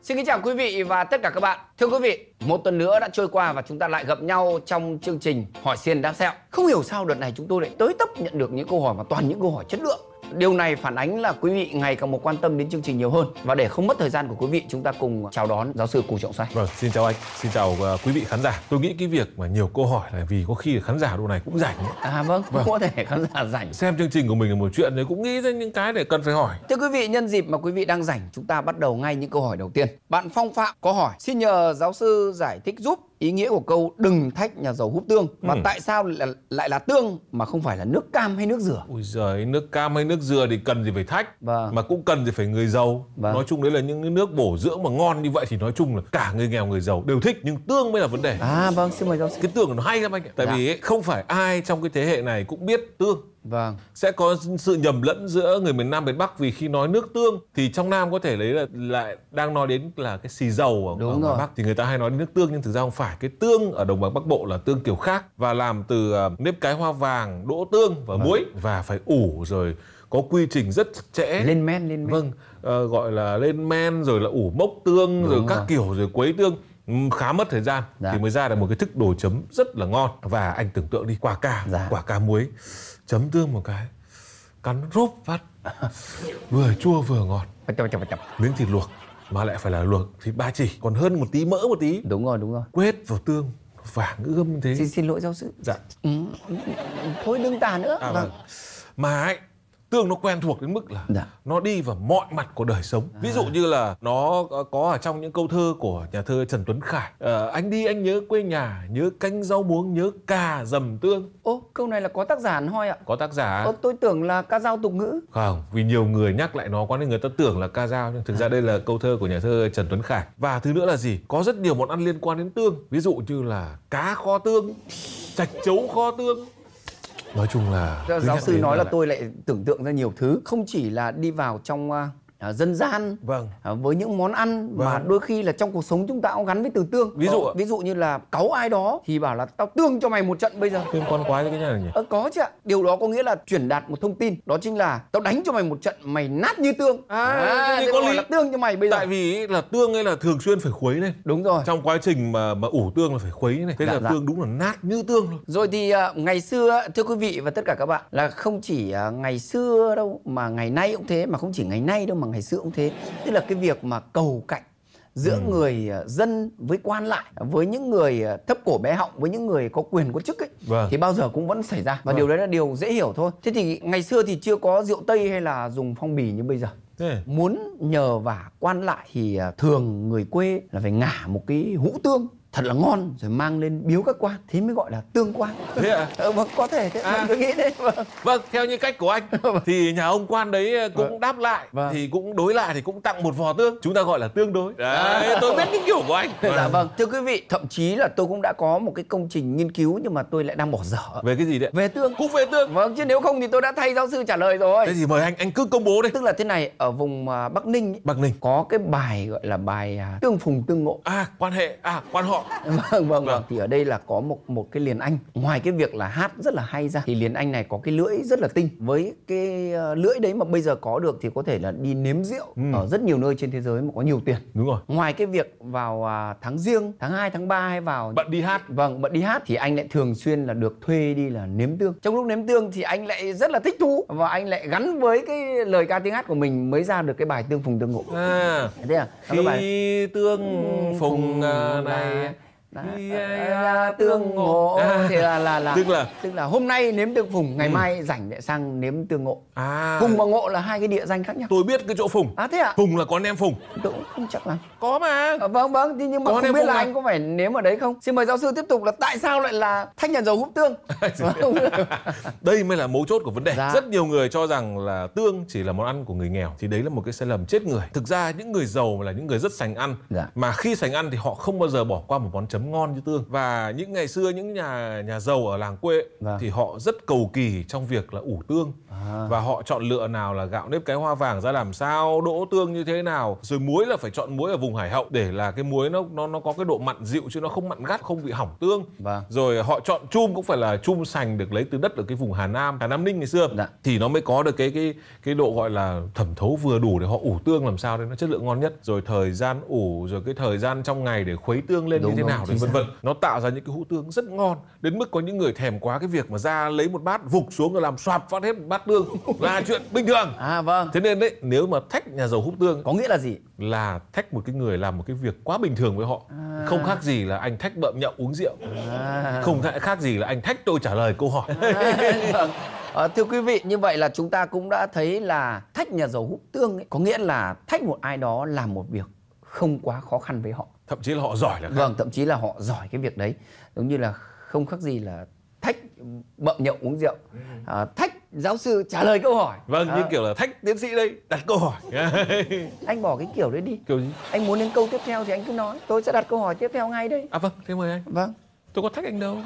Xin kính chào quý vị và tất cả các bạn. Thưa quý vị, một tuần nữa đã trôi qua và chúng ta lại gặp nhau trong chương trình Hỏi Xiên Đáp Sẹo. Không hiểu sao đợt này chúng tôi lại tới tấp nhận được những câu hỏi và toàn những câu hỏi chất lượng. Điều này phản ánh là quý vị ngày càng một quan tâm đến chương trình nhiều hơn. Và để không mất thời gian của quý vị, chúng ta cùng chào đón giáo sư Cù Trọng Xoay. Vâng, xin chào anh, xin chào quý vị khán giả. Tôi nghĩ cái việc mà nhiều câu hỏi là vì có khi khán giả độ này cũng rảnh ấy. À vâng, có thể khán giả rảnh. Xem chương trình của mình là một chuyện, thì cũng nghĩ ra những cái để cần phải hỏi. Thưa quý vị, nhân dịp mà quý vị đang rảnh, chúng ta bắt đầu ngay những câu hỏi đầu tiên. Bạn Phong Phạm có hỏi: xin nhờ giáo sư giải thích giúp ý nghĩa của câu đừng thách nhà giàu húp tương, và tại sao lại là tương mà không phải là nước cam hay nước dừa? Ôi giời, nước cam hay nước dừa thì cần gì phải thách, Vâng. mà cũng cần gì phải người giàu. Vâng. Nói chung đấy là những cái nước bổ dưỡng mà ngon như vậy thì nói chung là cả người nghèo người giàu đều thích, nhưng tương mới là vấn đề. À vâng, xin mời giáo sư. Cái tương nó hay lắm anh ạ. Tại vì ấy, không phải ai trong cái thế hệ này cũng biết tương. Vâng. Sẽ có sự nhầm lẫn giữa người miền Nam miền Bắc, vì khi nói nước tương thì trong Nam có thể lấy là lại đang nói đến là cái xì dầu ở ngoài Bắc, thì người ta hay nói đến nước tương, nhưng thực ra không phải. Cái tương ở đồng bằng Bắc Bộ là tương kiểu khác và làm từ nếp cái hoa vàng, đỗ tương và muối, và phải ủ rồi có quy trình rất chặt chẽ. Lên men. Vâng, gọi là lên men rồi là ủ mốc tương. Đúng rồi các kiểu rồi quấy tương, khá mất thời gian. Thì mới ra được một cái thức đồ chấm rất là ngon. Và anh tưởng tượng đi, quả cà muối chấm tương một cái, cắn rốp phát, vừa chua vừa ngọt. Miếng thịt luộc mà lại phải là luộc thịt ba chỉ, còn hơn một tí mỡ một tí. Đúng rồi. Quết vào tương vàng ươm như thế. Xin lỗi giáo sư. Dạ. Thôi đừng tả nữa. Vâng. Mà ấy, tương nó quen thuộc đến mức là nó đi vào mọi mặt của đời sống. Ví dụ như là nó có ở trong những câu thơ của nhà thơ Trần Tuấn Khải. Anh đi anh nhớ quê nhà, nhớ canh rau muống, nhớ cà dầm tương. Ô, câu này là có tác giả hẳn hoi ạ? Có tác giả. Tôi tưởng là ca dao tục ngữ. Không, vì nhiều người nhắc lại nó quá nên người ta tưởng là ca dao, nhưng thực ra đây là câu thơ của nhà thơ Trần Tuấn Khải. Và thứ nữa là gì? Có rất nhiều món ăn liên quan đến tương. Ví dụ như là cá kho tương, chạch chấu kho tương. Nói chung là giáo sư nói là tôi lại tưởng tượng ra nhiều thứ, không chỉ là đi vào trong dân gian. Vâng. Với những món ăn mà đôi khi là trong cuộc sống chúng ta cũng gắn với từ tương. Ví dụ như là cáu ai đó thì bảo là tao tương cho mày một trận bây giờ. Tương con quái cái nhà này nhỉ? Có chứ ạ. Điều đó có nghĩa là truyền đạt một thông tin, đó chính là tao đánh cho mày một trận mày nát như tương. Thế có lý là tương cho mày bây giờ. Tại vì là tương ấy là thường xuyên phải khuấy lên. Đúng rồi. Trong quá trình mà ủ tương là phải khuấy này. Thế là tương đúng là nát như tương luôn. Rồi thì ngày xưa, thưa quý vị và tất cả các bạn, là không chỉ ngày xưa đâu mà ngày nay cũng thế, mà không chỉ ngày nay đâu mà ngày xưa cũng thế. Tức là cái việc mà cầu cạnh giữa người dân với quan lại, với những người thấp cổ bé họng, với những người có quyền có chức ấy, thì bao giờ cũng vẫn xảy ra. Và điều đấy là điều dễ hiểu thôi. Thế thì ngày xưa thì chưa có rượu Tây hay là dùng phong bì như bây giờ. Muốn nhờ vả quan lại thì thường người quê là phải ngả một cái hũ tương thật là ngon rồi mang lên biếu các quan, thế mới gọi là tương quan. Thế ạ? Vâng, có thể thế. Tôi nghĩ thế. Vâng, theo như cách của anh thì nhà ông quan đấy cũng đáp lại, thì cũng đối lại thì cũng tặng một vò tương. Chúng ta gọi là tương đối. Đấy, tôi biết cái kiểu của anh. Dạ vâng. Thưa quý vị, thậm chí là tôi cũng đã có một cái công trình nghiên cứu nhưng mà tôi lại đang bỏ dở. Về cái gì đấy? Về tương. Cũng về tương. Vâng, chứ nếu không thì tôi đã thay giáo sư trả lời rồi. Thế thì mời anh cứ công bố đi. Tức là thế này, ở vùng Bắc Ninh ấy, Bắc Ninh có cái bài gọi là bài tương phùng tương ngộ. Quan hệ, quan họ. Vâng. Thì ở đây là có một cái liền anh. Ngoài cái việc là hát rất là hay ra thì liền anh này có cái lưỡi rất là tinh. Với cái lưỡi đấy mà bây giờ có được thì có thể là đi nếm rượu ở rất nhiều nơi trên thế giới mà có nhiều tiền. Đúng rồi. Ngoài cái việc vào tháng Giêng, tháng 2, tháng 3 hay vào bận đi hát. Vâng, bận đi hát thì anh lại thường xuyên là được thuê đi là nếm tương. Trong lúc nếm tương thì anh lại rất là thích thú và anh lại gắn với cái lời ca tiếng hát của mình mới ra được cái bài tương phùng tương ngộ. Thế à? Khi tương phùng này tương ngộ thì tức là hôm nay nếm tương phùng, ngày mai rảnh lại sang nếm tương ngộ. Phùng và ngộ là hai cái địa danh khác nhau. Tôi biết cái chỗ phùng. Thế ạ? Phùng là có nem phùng. Tôi cũng không chắc lắm. Có mà. Vâng, nhưng mà không biết là anh có phải nếm ở đấy không? Xin mời giáo sư tiếp tục là tại sao lại là thách nhà giàu húp tương. Đây mới là mấu chốt của vấn đề. Rất nhiều người cho rằng là tương chỉ là món ăn của người nghèo, thì đấy là một cái sai lầm chết người. Thực ra những người giàu là những người rất sành ăn, mà khi sành ăn thì họ không bao giờ bỏ qua một món chấm chấm ngon như tương. Và những ngày xưa những nhà giàu ở làng quê thì họ rất cầu kỳ trong việc là ủ tương. Và họ chọn lựa nào là gạo nếp cái hoa vàng ra làm sao, đỗ tương như thế nào, rồi muối là phải chọn muối ở vùng Hải Hậu để là cái muối nó có cái độ mặn dịu chứ nó không mặn gắt, không bị hỏng tương. Rồi họ chọn chum cũng phải là chum sành được lấy từ đất ở cái vùng Hà Nam Ninh ngày xưa. Thì nó mới có được cái độ gọi là thẩm thấu vừa đủ để họ ủ tương làm sao để nó chất lượng ngon nhất. Rồi thời gian ủ, rồi cái thời gian trong ngày để khuấy tương lên như thế nào, vân vân. Nó tạo ra những cái hũ tương rất ngon, đến mức có những người thèm quá cái việc mà ra lấy một bát vục xuống rồi làm xoạp phát hết một bát tương là chuyện bình thường. Thế nên đấy, nếu mà thách nhà giàu hút tương có nghĩa là gì? Là thách một cái người làm một cái việc quá bình thường với họ. Không khác gì là anh thách bợm nhậu uống rượu. Không khác gì là anh thách tôi trả lời câu hỏi. Thưa quý vị, như vậy là chúng ta cũng đã thấy là thách nhà giàu hút tương ấy, có nghĩa là thách một ai đó làm một việc không quá khó khăn với họ. Thậm chí là họ giỏi là thậm chí là họ giỏi cái việc đấy. Giống như là không khác gì là thách bợm nhậu uống rượu, thách giáo sư trả lời câu hỏi. Như kiểu là thách tiến sĩ đây đặt câu hỏi. Anh bỏ cái kiểu đấy đi. Kiểu gì? Anh muốn đến câu tiếp theo thì anh cứ nói, tôi sẽ đặt câu hỏi tiếp theo ngay đây. Vâng, thế mời anh. Tôi có thách anh đâu.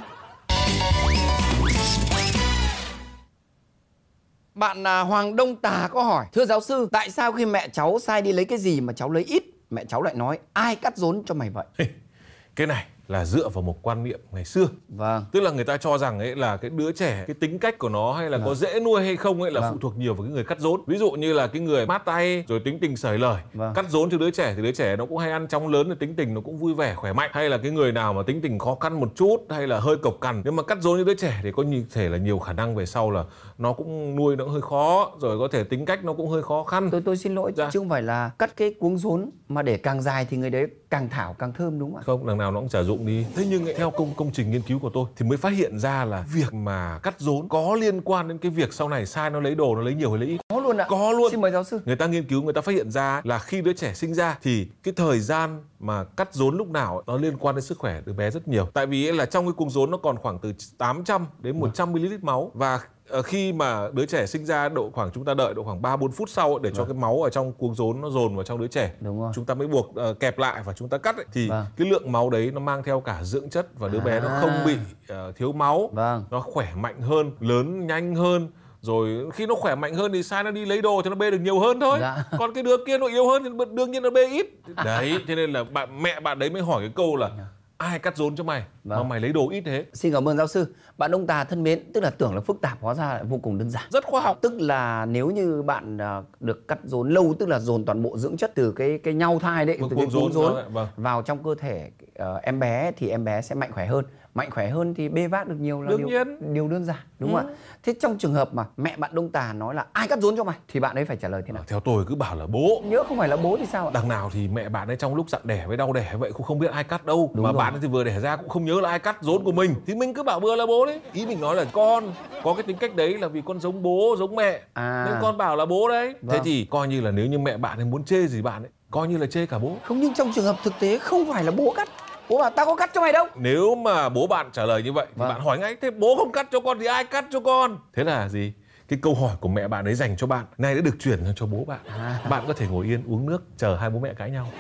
Bạn Hoàng Đông Tà có hỏi: thưa giáo sư, tại sao khi mẹ cháu sai đi lấy cái gì mà cháu lấy ít, mẹ cháu lại nói ai cắt rốn cho mày vậy? Cái này là dựa vào một quan niệm ngày xưa. Tức là người ta cho rằng ấy là cái đứa trẻ, cái tính cách của nó hay là có dễ nuôi hay không ấy là phụ thuộc nhiều vào cái người cắt rốn. Ví dụ như là cái người mát tay rồi tính tình sởi lời, cắt rốn cho đứa trẻ thì đứa trẻ nó cũng hay ăn chóng lớn, thì tính tình nó cũng vui vẻ khỏe mạnh. Hay là cái người nào mà tính tình khó khăn một chút hay là hơi cộc cằn, nhưng mà cắt rốn cho đứa trẻ thì có thể là nhiều khả năng về sau là nó cũng nuôi nó cũng hơi khó, rồi có thể tính cách nó cũng hơi khó khăn. Tôi xin lỗi, chứ không phải là cắt cái cuống rốn mà để càng dài thì người đấy càng thảo càng thơm, đúng không ạ? Không, đằng nào nó cũng chả dụng đi. Thế nhưng theo công trình nghiên cứu của tôi thì mới phát hiện ra là việc mà cắt rốn có liên quan đến cái việc sau này sai nó lấy đồ, nó lấy nhiều hay lấy ít. Có luôn ạ? Có luôn. Xin mời giáo sư. Người ta nghiên cứu, người ta phát hiện ra là khi đứa trẻ sinh ra thì cái thời gian mà cắt rốn lúc nào nó liên quan đến sức khỏe đứa bé rất nhiều. Tại vì là trong cái cuống rốn nó còn khoảng từ 800 đến 100 ml máu, và khi mà đứa trẻ sinh ra chúng ta đợi độ khoảng 3-4 phút sau để cho cái máu ở trong cuống rốn nó dồn vào trong đứa trẻ. Chúng ta mới buộc kẹp lại và chúng ta cắt ấy, thì cái lượng máu đấy nó mang theo cả dưỡng chất và đứa bé nó không bị thiếu máu, nó khỏe mạnh hơn, lớn nhanh hơn. Rồi khi nó khỏe mạnh hơn thì sai nó đi lấy đồ cho nó bê được nhiều hơn thôi. Còn cái đứa kia nó yếu hơn thì đương nhiên nó bê ít. Đấy, cho nên là mẹ bạn đấy mới hỏi cái câu là ai cắt rốn cho mày mà mày lấy đồ ít thế. Xin cảm ơn giáo sư. Bạn Đông Tà thân mến, tức là tưởng là phức tạp, hóa ra lại vô cùng đơn giản, rất khoa học. Tức là nếu như bạn được cắt rốn lâu, tức là dồn toàn bộ dưỡng chất từ cái nhau thai đấy, từ cái cuống rốn vào trong cơ thể em bé thì em bé sẽ mạnh khỏe hơn. Mạnh khỏe hơn thì bê vác được nhiều là điều đơn giản, đúng không ạ? Thế trong trường hợp mà mẹ bạn Đông Tà nói là ai cắt rốn cho mày thì bạn ấy phải trả lời thế nào? Theo tôi cứ bảo là bố. Nhỡ không phải là bố thì sao ạ? Đằng nào thì mẹ bạn ấy trong lúc dặn đẻ với đau đẻ vậy cũng không biết ai cắt đâu. Mà bạn ấy thì vừa đẻ ra cũng không nhớ là ai cắt rốn của mình, thì mình cứ bảo bừa là bố đấy. Ý mình nói là con có cái tính cách đấy là vì con giống bố giống mẹ, nên con bảo là bố đấy. Thế thì coi như là nếu như mẹ bạn ấy muốn chê gì bạn ấy, coi như là chê cả bố. Không, nhưng trong trường hợp thực tế không phải là bố cắt. Bố bảo tao có cắt cho mày đâu. Nếu mà bố bạn trả lời như vậy thì bạn hỏi ngay, thế bố không cắt cho con thì ai cắt cho con? Thế là gì? Cái câu hỏi của mẹ bạn ấy dành cho bạn nay đã được chuyển cho bố bạn. Bạn có thể ngồi yên uống nước chờ hai bố mẹ cãi nhau.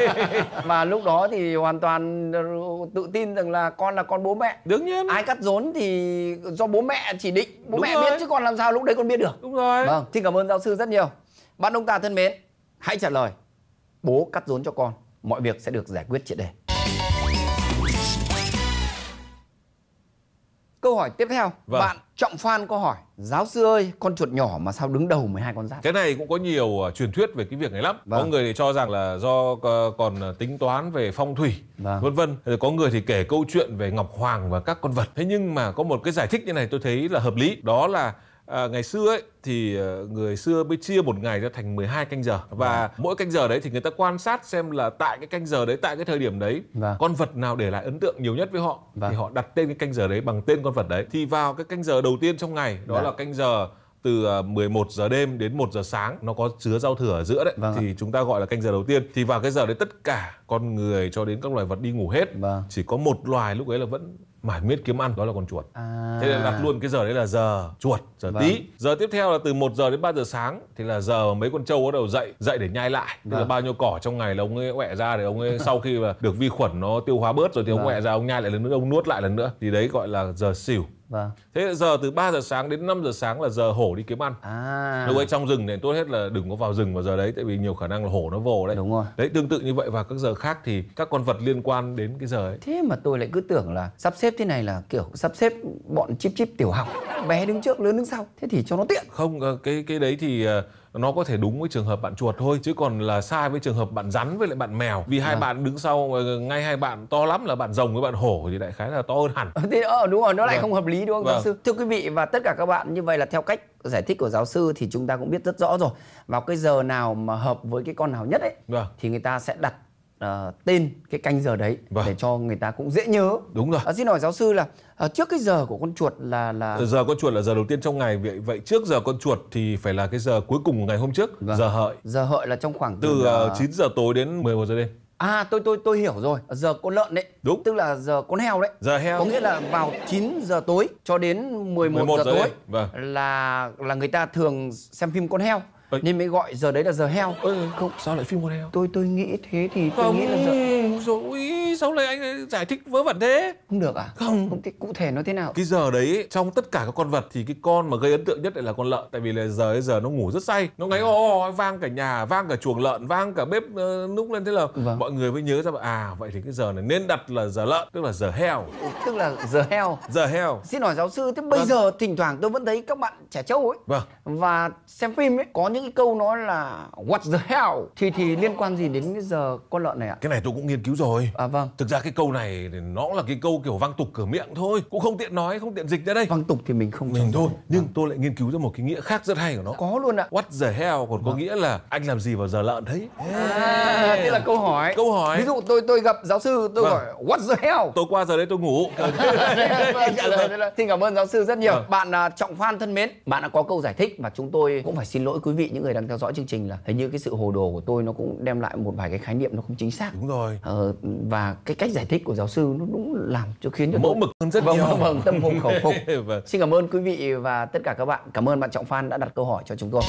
Và lúc đó thì hoàn toàn tự tin rằng là con bố mẹ. Đương nhiên. Ai cắt rốn thì do bố mẹ chỉ định, bố mẹ biết chứ còn làm sao lúc đấy con biết được. Đúng rồi. Vâng, xin cảm ơn giáo sư rất nhiều. Bạn Đông Tà thân mến, hãy trả lời bố cắt rốn cho con, mọi việc sẽ được giải quyết triệt để. Câu hỏi tiếp theo, bạn Trọng Phan có hỏi: giáo sư ơi, con chuột nhỏ mà sao đứng đầu 12 con giáp? Cái này cũng có nhiều truyền thuyết về cái việc này lắm. Có người thì cho rằng là do còn tính toán về phong thủy, vân vân. Có người thì kể câu chuyện về Ngọc Hoàng và các con vật. Thế nhưng mà có một cái giải thích như này tôi thấy là hợp lý. Đó là ngày xưa ấy thì người xưa mới chia một ngày ra thành 12 canh giờ, và mỗi canh giờ đấy thì người ta quan sát xem là tại cái canh giờ đấy, tại cái thời điểm đấy, con vật nào để lại ấn tượng nhiều nhất với họ thì họ đặt tên cái canh giờ đấy bằng tên con vật đấy. Thì vào cái canh giờ đầu tiên trong ngày, đó là canh giờ từ 11 giờ đêm đến 1 giờ sáng, nó có chứa giao thừa ở giữa đấy, thì chúng ta gọi là canh giờ đầu tiên. Thì vào cái giờ đấy tất cả con người cho đến các loài vật đi ngủ hết, chỉ có một loài lúc ấy là vẫn mải miết kiếm ăn, đó là con chuột. Thế nên đặt luôn cái giờ đấy là giờ chuột, giờ Tý. Giờ tiếp theo là từ 1 giờ đến 3 giờ sáng thì là giờ mấy con trâu bắt đầu dậy để nhai lại. Tức là bao nhiêu cỏ trong ngày là ông ấy quẹ ra để ông ấy sau khi mà được vi khuẩn nó tiêu hóa bớt rồi thì ông quẹ ra, ông nhai lại lần nữa, ông nuốt lại lần nữa, thì đấy gọi là giờ Sửu. Thế giờ từ 3 giờ sáng đến 5 giờ sáng là giờ hổ đi kiếm ăn. Lúc ấy trong rừng này tốt hết là đừng có vào rừng vào giờ đấy, tại vì nhiều khả năng là hổ nó vồ đấy. Đúng rồi. Đấy, tương tự như vậy vào các giờ khác thì các con vật liên quan đến cái giờ ấy. Thế mà tôi lại cứ tưởng là sắp xếp thế này là kiểu sắp xếp bọn chip tiểu học, bé đứng trước lớn đứng sau, thế thì cho nó tiện. Không, cái đấy thì nó có thể đúng với trường hợp bạn chuột thôi, chứ còn là sai với trường hợp bạn rắn với lại bạn mèo. Vì hai bạn đứng sau, ngay hai bạn to lắm là bạn rồng với bạn hổ thì đại khái là to hơn hẳn. Thế đúng rồi, nó lại không hợp lý đúng không giáo sư? Thưa quý vị và tất cả các bạn, như vậy là theo cách giải thích của giáo sư thì chúng ta cũng biết rất rõ rồi. Vào cái giờ nào mà hợp với cái con nào nhất ấy thì người ta sẽ đặt tên cái canh giờ đấy để cho người ta cũng dễ nhớ. Đúng rồi. Xin hỏi giáo sư là trước cái giờ của con chuột là giờ con chuột là giờ đầu tiên trong ngày, vậy trước giờ con chuột thì phải là cái giờ cuối cùng của ngày hôm trước, giờ hợi. Giờ hợi là trong khoảng từ 9 giờ tối đến 11 giờ đêm. Tôi hiểu rồi. Giờ con lợn đấy. Đúng. Tức là giờ con heo đấy. Giờ heo. Có nghĩa là vào 9 giờ tối cho đến 11 giờ tối là người ta thường xem phim con heo. Nên mới gọi giờ đấy là giờ heo. Không, sao lại phim con heo? Tôi nghĩ thế thì tôi nghĩ là giờ. Rồi, sao lại anh giải thích vớ vẩn thế? Không được à? Không thì cụ thể nó thế nào? Cái giờ đấy trong tất cả các con vật thì cái con mà gây ấn tượng nhất lại là con lợn, tại vì là giờ nó ngủ rất say, nó ngáy vang cả nhà, vang cả chuồng lợn, vang cả bếp núc lên, thế là mọi người mới nhớ ra vậy thì cái giờ này nên đặt là giờ lợn, tức là giờ heo. Tức là giờ heo. Giờ heo. Xin hỏi giáo sư, thế bây giờ thỉnh thoảng tôi vẫn thấy các bạn trẻ trâu ấy và xem phim ấy có những cái câu nói là what the hell thì liên quan gì đến cái giờ con lợn này ạ? Cái này tôi cũng nghiên cứu rồi. Vâng. Thực ra cái câu này thì nó là cái câu kiểu văng tục cửa miệng thôi, cũng không tiện nói, không tiện dịch ra đây. Văng tục thì mình không thôi, nhưng tôi lại nghiên cứu ra một cái nghĩa khác rất hay của nó. Có luôn ạ. What the hell còn có nghĩa là anh làm gì vào giờ lợn đấy. Thế là câu hỏi. Ví dụ tôi gặp giáo sư, tôi hỏi what the hell. Tôi qua giờ đấy tôi ngủ. Xin cảm ơn giáo sư rất nhiều. Bạn Trọng Phan thân mến, bạn đã có câu giải thích và chúng tôi cũng phải xin lỗi quý vị những người đang theo dõi chương trình là hình như cái sự hồ đồ của tôi nó cũng đem lại một vài cái khái niệm nó không chính xác. Đúng rồi. Và cái cách giải thích của giáo sư nó đúng làm cho khiến cho mẫu mực hơn rất nhiều. Vâng, tâm phục khẩu phục. Xin cảm ơn quý vị và tất cả các bạn. Cảm ơn bạn Trọng Phan đã đặt câu hỏi cho chúng tôi.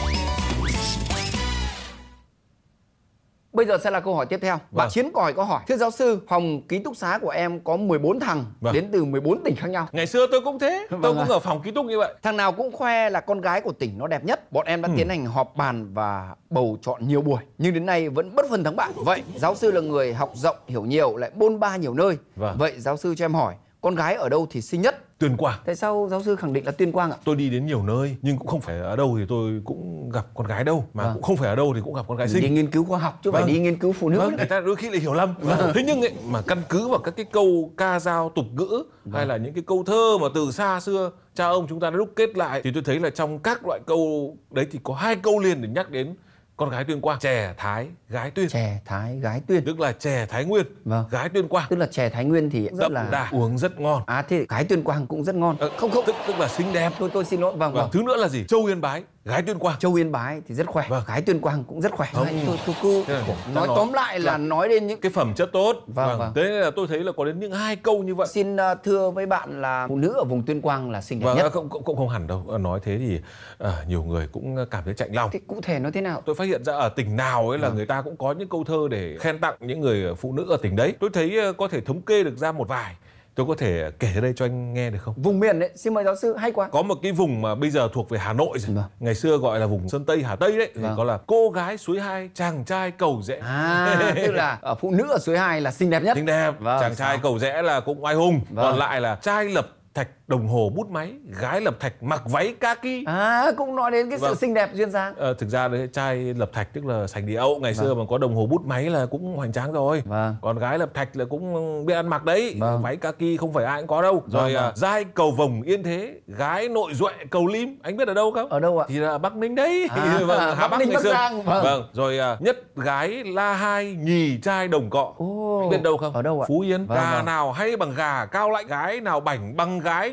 Bây giờ sẽ là câu hỏi tiếp theo. Bạn Chiến Còi có hỏi: thưa giáo sư, phòng ký túc xá của em có 14 thằng đến từ 14 tỉnh khác nhau. Ngày xưa tôi cũng thế, tôi cũng ở phòng ký túc như vậy. Thằng nào cũng khoe là con gái của tỉnh nó đẹp nhất. Bọn em đã tiến hành họp bàn và bầu chọn nhiều buổi, nhưng đến nay vẫn bất phân thắng bại. Vậy giáo sư là người học rộng hiểu nhiều, lại bôn ba nhiều nơi. Vậy giáo sư cho em hỏi, con gái ở đâu thì xinh nhất? Tuyên Quang. Tại sao giáo sư khẳng định là Tuyên Quang ạ? Tôi đi đến nhiều nơi nhưng cũng không phải ở đâu thì tôi cũng gặp con gái đâu, mà cũng không phải ở đâu thì cũng gặp con gái xinh. Đi nghiên cứu khoa học chứ phải đi nghiên cứu phụ nữ. Người ta đôi khi lại hiểu lầm. Thế nhưng ấy, mà căn cứ vào các cái câu ca dao tục ngữ hay là những cái câu thơ mà từ xa xưa cha ông chúng ta đã đúc kết lại, thì tôi thấy là trong các loại câu đấy thì có 2 câu liền để nhắc đến con gái Tuyên Quang: chè Thái, gái Tuyên. Chè Thái, gái Tuyên. Tức là chè Thái Nguyên, gái Tuyên Quang. Tức là chè Thái Nguyên thì rất là đà, uống rất ngon. Thế gái Tuyên Quang cũng rất ngon. Không, tức là xinh đẹp. Tôi xin lỗi. Vâng. Thứ nữa là gì? Châu Yên Bái, gái Tuyên Quang. Châu Yên Bái thì rất khỏe. Gái Tuyên Quang cũng rất khỏe. Tôi cứ nói tóm lại là nói đến những cái phẩm chất tốt. Vâng. Thế nên là tôi thấy là có đến những 2 câu như vậy. Xin thưa với bạn là phụ nữ ở vùng Tuyên Quang là xinh đẹp nhất. Không hẳn đâu. Nói thế thì nhiều người cũng cảm thấy chạnh lòng. Thế cụ thể nó thế nào? Tôi phát hiện ra ở tỉnh nào ấy là người ta cũng có những câu thơ để khen tặng những người phụ nữ ở tỉnh đấy. Tôi thấy có thể thống kê được ra một vài. Tôi có thể kể ra đây cho anh nghe được không? Vùng miền đấy, xin mời giáo sư, hay quá. Có một cái vùng mà bây giờ thuộc về Hà Nội rồi. Ngày xưa gọi là vùng Sơn Tây, Hà Tây đấy. Thì có là cô gái suối 2, chàng trai cầu rẽ. Tức là phụ nữ ở suối 2 là xinh đẹp nhất. Xinh đẹp. Chàng trai cầu rẽ là cũng oai hùng. Còn lại là trai lập thạch đồng hồ bút máy, gái lập thạch mặc váy kaki. Cũng nói đến cái sự xinh đẹp duyên dáng. Thực ra đấy, trai lập thạch tức là sành đi Âu. Ngày xưa mà có đồng hồ bút máy là cũng hoành tráng rồi. Còn gái lập thạch là cũng biết ăn mặc đấy. Váy kaki không phải ai cũng có đâu. Rồi giai cầu vồng yên thế, gái nội duệ cầu lim. Anh biết ở đâu không? Ở đâu ạ? Thì là Bắc Ninh đấy. Hà Bắc Ninh, Bắc Giang. Rồi nhất gái la 2, nhì trai đồng cọ. Anh biết đâu không? Ở đâu ạ? Phú Yên. Gà nào hay bằng gà cao lạnh, gái nào bảnh bằng gái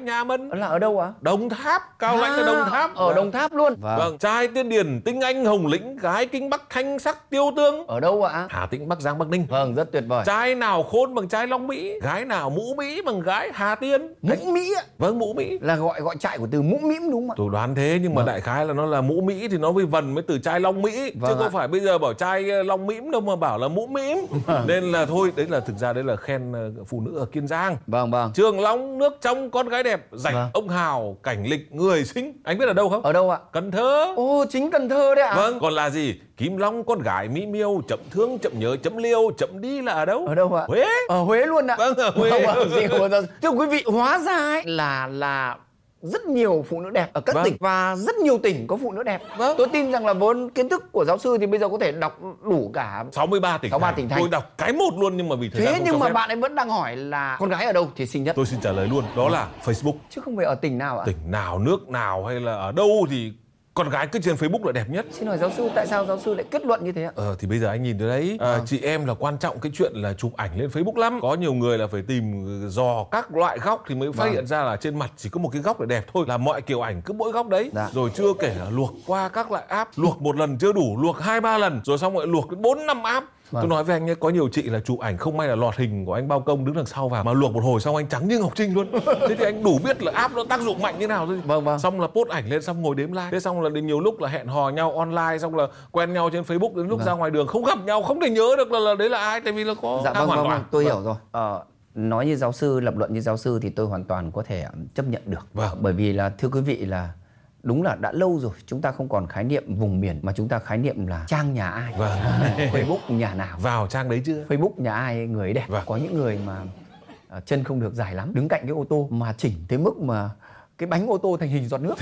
nhà mình. Là ở đâu ạ? Đồng Tháp, Cao Lãnh là Đồng Tháp. Ở Đồng Tháp luôn. Vâng. Trai Tiên Điển, Tinh Anh, Hồng Lĩnh, gái Kinh Bắc, Thanh Sắc, Tiêu Tương. Ở đâu ạ? Hà Tĩnh, Bắc Giang, Bắc Ninh. Vâng, rất tuyệt vời. Trai nào khôn bằng trai Long Mỹ, gái nào mũ Mỹ bằng gái Hà Tiên. Mũ Mỹ ạ? Vâng, mũ Mỹ. Là gọi trại của từ mũ mĩm đúng không ạ? Tôi đoán thế, nhưng mà đại khái là nó là mũ Mỹ thì nó mới vần với từ trai Long Mỹ. Chứ không phải bây giờ bảo trai Long Mĩm đâu mà bảo là mũ mĩm. Nên là thôi, đấy là thực ra đấy là khen phụ nữ ở Kiên Giang. Vâng. Trường Long, nước trong, con gái đẹp, rảnh ông Hào, cảnh lịch, người xinh. Anh biết ở đâu không? Ở đâu ạ? Cần Thơ. Ồ, chính Cần Thơ đấy ạ. Vâng, còn là gì? Kim Long, con gái Mỹ Miêu, chậm thương, chậm nhớ, chậm liêu, chậm đi là ở đâu? Ở đâu ạ? Huế. Ở Huế luôn ạ. Vâng, ở Huế. Thưa quý vị, hóa ra ấy là rất nhiều phụ nữ đẹp ở các tỉnh và rất nhiều tỉnh có phụ nữ đẹp. Tôi tin rằng là vốn kiến thức của giáo sư thì bây giờ có thể đọc đủ cả 63 tỉnh thành. Tôi đọc cái một luôn, nhưng mà vì thời gian không nhưng mà phép. bạn ấy vẫn đang hỏi là con gái ở đâu thì xinh nhất. Tôi xin trả lời luôn, đó là Facebook. Chứ không phải ở tỉnh nào ạ? Tỉnh nào, nước nào hay là ở đâu thì con gái cứ trên Facebook là đẹp nhất. Xin hỏi giáo sư, tại sao giáo sư lại kết luận như thế ạ? Thì bây giờ anh nhìn thấy đấy, chị em là quan trọng cái chuyện là chụp ảnh lên Facebook lắm. Có nhiều người là phải tìm dò các loại góc thì mới phát hiện ra là trên mặt chỉ có một cái góc là đẹp thôi. Là mọi kiểu ảnh cứ mỗi góc đấy. Rồi chưa kể là luộc qua các loại app. Luộc một lần chưa đủ, luộc 2-3 lần. Rồi xong lại luộc đến 4-5 app. Tôi nói với anh nhé, có nhiều chị là chụp ảnh không may là lọt hình của anh bao công đứng đằng sau vào, mà luộc một hồi xong anh trắng như Ngọc Trinh luôn. Thế thì anh đủ biết là app nó tác dụng mạnh như nào thôi. Xong là post ảnh lên xong ngồi đếm like. Thế xong là đến nhiều lúc là hẹn hò nhau online, xong là quen nhau trên Facebook, đến lúc ra ngoài đường không gặp nhau, không thể nhớ được là đấy là ai, tại vì là có hoàn toàn. Tôi hiểu rồi. Nói như giáo sư, lập luận như giáo sư thì tôi hoàn toàn có thể chấp nhận được. Bởi vì là thưa quý vị là đúng là đã lâu rồi chúng ta không còn khái niệm vùng miền mà chúng ta khái niệm là trang nhà ai. Facebook nhà nào. Vào trang đấy chưa? Facebook nhà ai người ấy đẹp. Có những người mà chân không được dài lắm, đứng cạnh cái ô tô mà chỉnh tới mức mà cái bánh ô tô thành hình giọt nước. Thế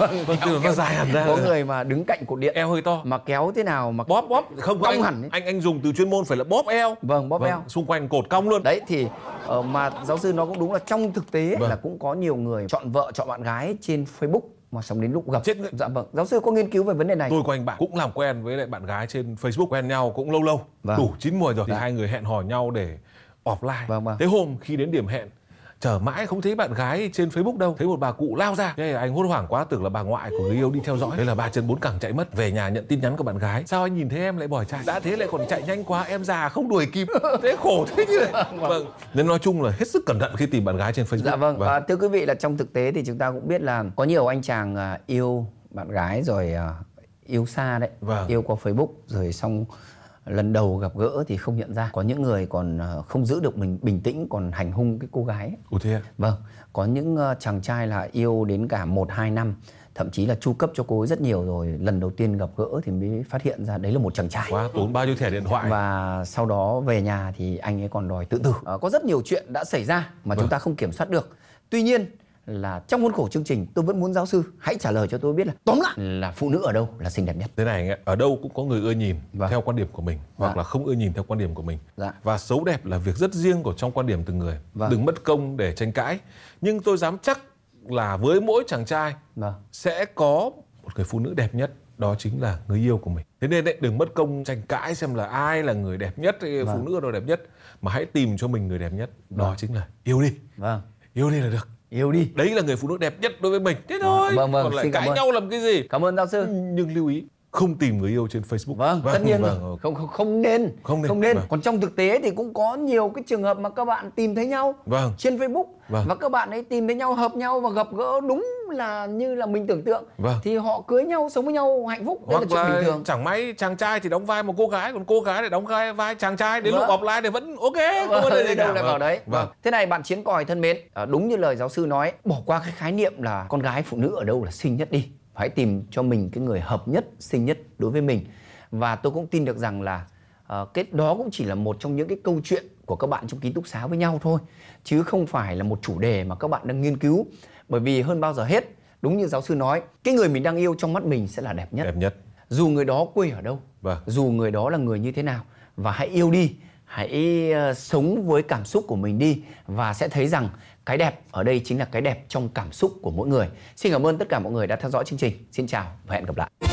cơ? Nó dài hẳn ra. Có người mà đứng cạnh cột điện, eo hơi to mà kéo thế nào mà bóp không cong hẳn. Anh dùng từ chuyên môn phải là bóp eo. Bóp eo. Xung quanh cột cong luôn. Đấy thì mà giáo sư nói cũng đúng là trong thực tế là cũng có nhiều người chọn vợ chọn bạn gái trên Facebook mà xong đến lúc gặp chết. Giáo sư có nghiên cứu về vấn đề này. Tôi của anh bạn cũng làm quen với lại bạn gái trên Facebook, quen nhau cũng lâu đủ 9 mùi rồi thì hai người hẹn hò nhau để offline. Thế hôm khi đến điểm hẹn chờ mãi không thấy bạn gái trên Facebook đâu, thấy một bà cụ lao ra. Thế anh hốt hoảng quá, tưởng là bà ngoại của người yêu đi theo dõi. Thế là 3 chân 4 cẳng chạy mất. Về nhà nhận tin nhắn của bạn gái: sao anh nhìn thấy em lại bỏ chạy, đã thế lại còn chạy nhanh quá, em già không đuổi kịp. Thế khổ thế như này. Nên nói chung là hết sức cẩn thận khi tìm bạn gái trên Facebook. Thưa quý vị là trong thực tế thì chúng ta cũng biết là có nhiều anh chàng yêu bạn gái rồi yêu xa đấy, yêu qua Facebook rồi xong lần đầu gặp gỡ thì không nhận ra. Có những người còn không giữ được mình bình tĩnh, còn hành hung cái cô gái ấy. Thế à? Có những chàng trai là yêu đến cả 1-2 năm, thậm chí là chu cấp cho cô ấy rất nhiều rồi. Lần đầu tiên gặp gỡ thì mới phát hiện ra đấy là một chàng trai. Tốn bao nhiêu thẻ điện thoại. Và sau đó về nhà thì anh ấy còn đòi tự tử. Có rất nhiều chuyện đã xảy ra mà chúng ta không kiểm soát được. Tuy nhiên là trong khuôn khổ chương trình tôi vẫn muốn giáo sư hãy trả lời cho tôi biết là tóm lại là phụ nữ ở đâu là xinh đẹp nhất. Thế này, ở đâu cũng có người ưa nhìn theo quan điểm của mình, hoặc là không ưa nhìn theo quan điểm của mình. Và xấu đẹp là việc rất riêng của trong quan điểm từng người. Đừng mất công để tranh cãi. Nhưng tôi dám chắc là với mỗi chàng trai sẽ có một người phụ nữ đẹp nhất, đó chính là người yêu của mình. Thế nên đấy, đừng mất công tranh cãi xem là ai là người đẹp nhất, phụ nữ ở đâu đẹp nhất, mà hãy tìm cho mình người đẹp nhất, đó chính là yêu đi. Yêu đi là được. Yêu đi. Đấy là người phụ nữ đẹp nhất đối với mình. Thế thôi. Còn lại cãi nhau làm cái gì? Cảm ơn giáo sư. Nhưng lưu ý, không tìm người yêu trên Facebook. Tất nhiên rồi. Không nên. Còn trong thực tế thì cũng có nhiều cái trường hợp mà các bạn tìm thấy nhau trên Facebook và các bạn ấy tìm thấy nhau, hợp nhau và gặp gỡ đúng là như là mình tưởng tượng. Thì họ cưới nhau, sống với nhau hạnh phúc. Đấy là chuyện bình thường. Chẳng may chàng trai thì đóng vai một cô gái, còn cô gái lại đóng vai chàng trai, đến lúc offline thì vẫn ok. Không có gì đâu lại vào đấy. Thế này bạn Chiến Còi thân mến, đúng như lời giáo sư nói, bỏ qua cái khái niệm là con gái phụ nữ ở đâu là xinh nhất đi. Hãy tìm cho mình cái người hợp nhất, xinh nhất đối với mình. Và tôi cũng tin được rằng là cái đó cũng chỉ là một trong những cái câu chuyện của các bạn trong ký túc xá với nhau thôi, chứ không phải là một chủ đề mà các bạn đang nghiên cứu. Bởi vì hơn bao giờ hết, đúng như giáo sư nói, cái người mình đang yêu trong mắt mình sẽ là đẹp nhất. Dù người đó quê ở đâu, dù người đó là người như thế nào. Và hãy yêu đi, hãy sống với cảm xúc của mình đi, và sẽ thấy rằng cái đẹp ở đây chính là cái đẹp trong cảm xúc của mỗi người. Xin cảm ơn tất cả mọi người đã theo dõi chương trình. Xin chào và hẹn gặp lại.